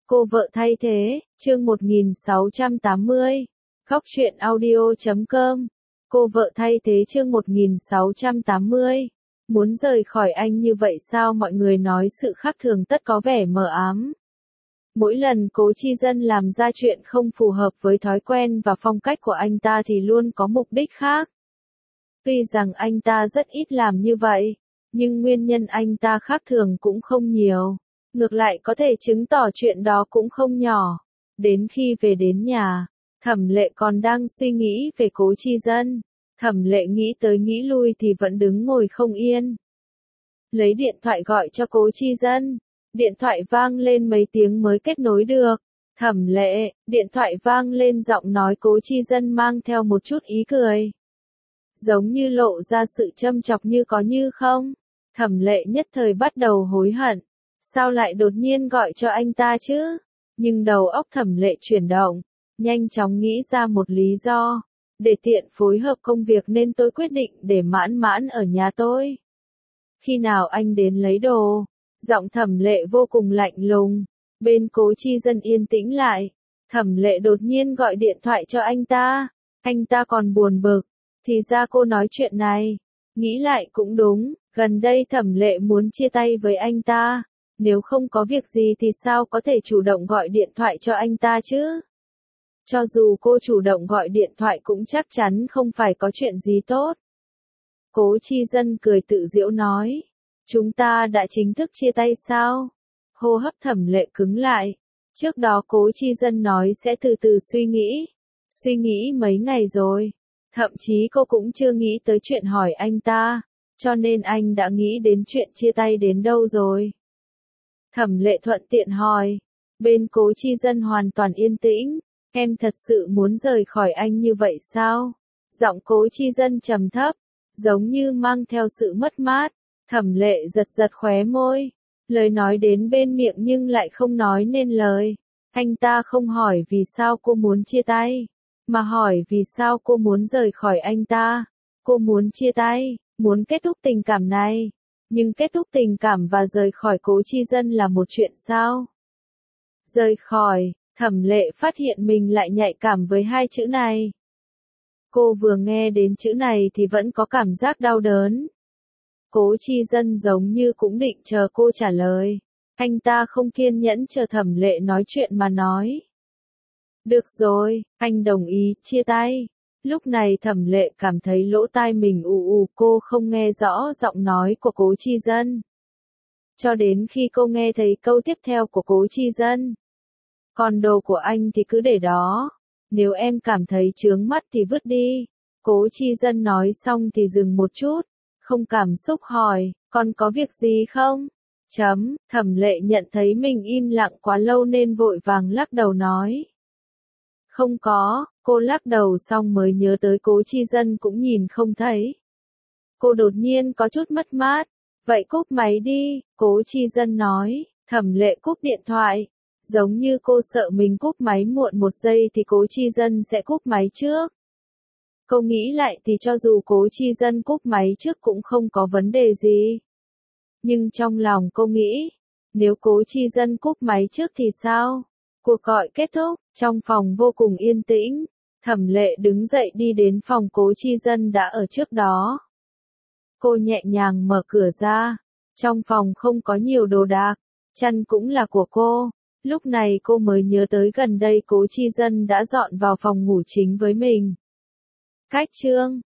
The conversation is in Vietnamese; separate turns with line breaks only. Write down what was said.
Cô vợ thay thế, chương 1680. Khóc chuyện audio.com. Cô vợ thay thế chương 1680. Muốn rời khỏi anh như vậy sao? Mọi người nói sự khác thường tất có vẻ mờ ám. Mỗi lần Cố Chi Dân làm ra chuyện không phù hợp với thói quen và phong cách của anh ta thì luôn có mục đích khác. Tuy rằng anh ta rất ít làm như vậy, nhưng nguyên nhân anh ta khác thường cũng không nhiều. Ngược lại có thể chứng tỏ chuyện đó cũng không nhỏ. Đến khi về đến nhà, Thẩm Lệ còn đang suy nghĩ về Cố Chi Dân. Thẩm Lệ nghĩ tới nghĩ lui thì vẫn đứng ngồi không yên. Lấy điện thoại gọi cho Cố Chi Dân. Điện thoại vang lên mấy tiếng mới kết nối được. Thẩm Lệ, điện thoại vang lên giọng nói Cố Chi Dân mang theo một chút ý cười. Giống như lộ ra sự châm chọc như có như không. Thẩm Lệ nhất thời bắt đầu hối hận. Sao lại đột nhiên gọi cho anh ta chứ? Nhưng đầu óc Thẩm Lệ chuyển động, nhanh chóng nghĩ ra một lý do. Để tiện phối hợp công việc nên tôi quyết định để Mãn Mãn ở nhà tôi. Khi nào anh đến lấy đồ? Giọng Thẩm Lệ vô cùng lạnh lùng. Bên Cố Chi Dân yên tĩnh lại. Thẩm Lệ đột nhiên gọi điện thoại cho anh ta. Anh ta còn buồn bực. Thì ra cô nói chuyện này. Nghĩ lại cũng đúng, gần đây Thẩm Lệ muốn chia tay với anh ta. Nếu không có việc gì thì sao có thể chủ động gọi điện thoại cho anh ta chứ? Cho dù cô chủ động gọi điện thoại cũng chắc chắn không phải có chuyện gì tốt. Cố Chi Dân cười tự giễu nói. Chúng ta đã chính thức chia tay sao? Hô hấp Thẩm Lệ cứng lại. Trước đó Cố Chi Dân nói sẽ từ từ suy nghĩ. Suy nghĩ mấy ngày rồi. Thậm chí cô cũng chưa nghĩ tới chuyện hỏi anh ta. Cho nên anh đã nghĩ đến chuyện chia tay đến đâu rồi? Thẩm Lệ thuận tiện hỏi. Bên Cố Chi Dân hoàn toàn yên tĩnh. Em thật sự muốn rời khỏi anh như vậy sao? Giọng Cố Chi Dân trầm thấp, giống như mang theo sự mất mát. Thẩm Lệ giật giật khóe môi. Lời nói đến bên miệng nhưng lại không nói nên lời. Anh ta không hỏi vì sao cô muốn chia tay, mà hỏi vì sao cô muốn rời khỏi anh ta. Cô muốn chia tay, muốn kết thúc tình cảm này. Nhưng kết thúc tình cảm và rời khỏi Cố Chi Dân là một chuyện sao? Rời khỏi, Thẩm Lệ phát hiện mình lại nhạy cảm với hai chữ này. Cô vừa nghe đến chữ này thì vẫn có cảm giác đau đớn. Cố Chi Dân giống như cũng định chờ cô trả lời. Anh ta không kiên nhẫn chờ Thẩm Lệ nói chuyện mà nói. Được rồi, anh đồng ý, chia tay. Lúc này Thẩm Lệ cảm thấy lỗ tai mình ù, cô không nghe rõ giọng nói của Cố Chi Dân. Cho đến khi cô nghe thấy câu tiếp theo của Cố Chi Dân. Còn đồ của anh thì cứ để đó. Nếu em cảm thấy chướng mắt thì vứt đi. Cố Chi Dân nói xong thì dừng một chút. Không cảm xúc hỏi, còn có việc gì không? Thẩm Lệ nhận thấy mình im lặng quá lâu nên vội vàng lắc đầu nói. Không có, cô lắc đầu xong mới nhớ tới Cố Chi Dân cũng nhìn không thấy. Cô đột nhiên có chút mất mát. Vậy cúp máy đi, Cố Chi Dân nói. Thẩm Lệ cúp điện thoại. Giống như cô sợ mình cúp máy muộn một giây thì Cố Chi Dân sẽ cúp máy trước. Cô nghĩ lại thì cho dù Cố Chi Dân cúp máy trước cũng không có vấn đề gì. Nhưng trong lòng cô nghĩ, nếu Cố Chi Dân cúp máy trước thì sao? Cuộc gọi kết thúc, trong phòng vô cùng yên tĩnh. Thẩm Lệ đứng dậy đi đến phòng Cố Chi Dân đã ở trước đó. Cô nhẹ nhàng mở cửa ra. Trong phòng không có nhiều đồ đạc, chăn cũng là của cô. Lúc này cô mới nhớ tới gần đây Cố Chi Dân đã dọn vào phòng ngủ chính với mình. Cách chương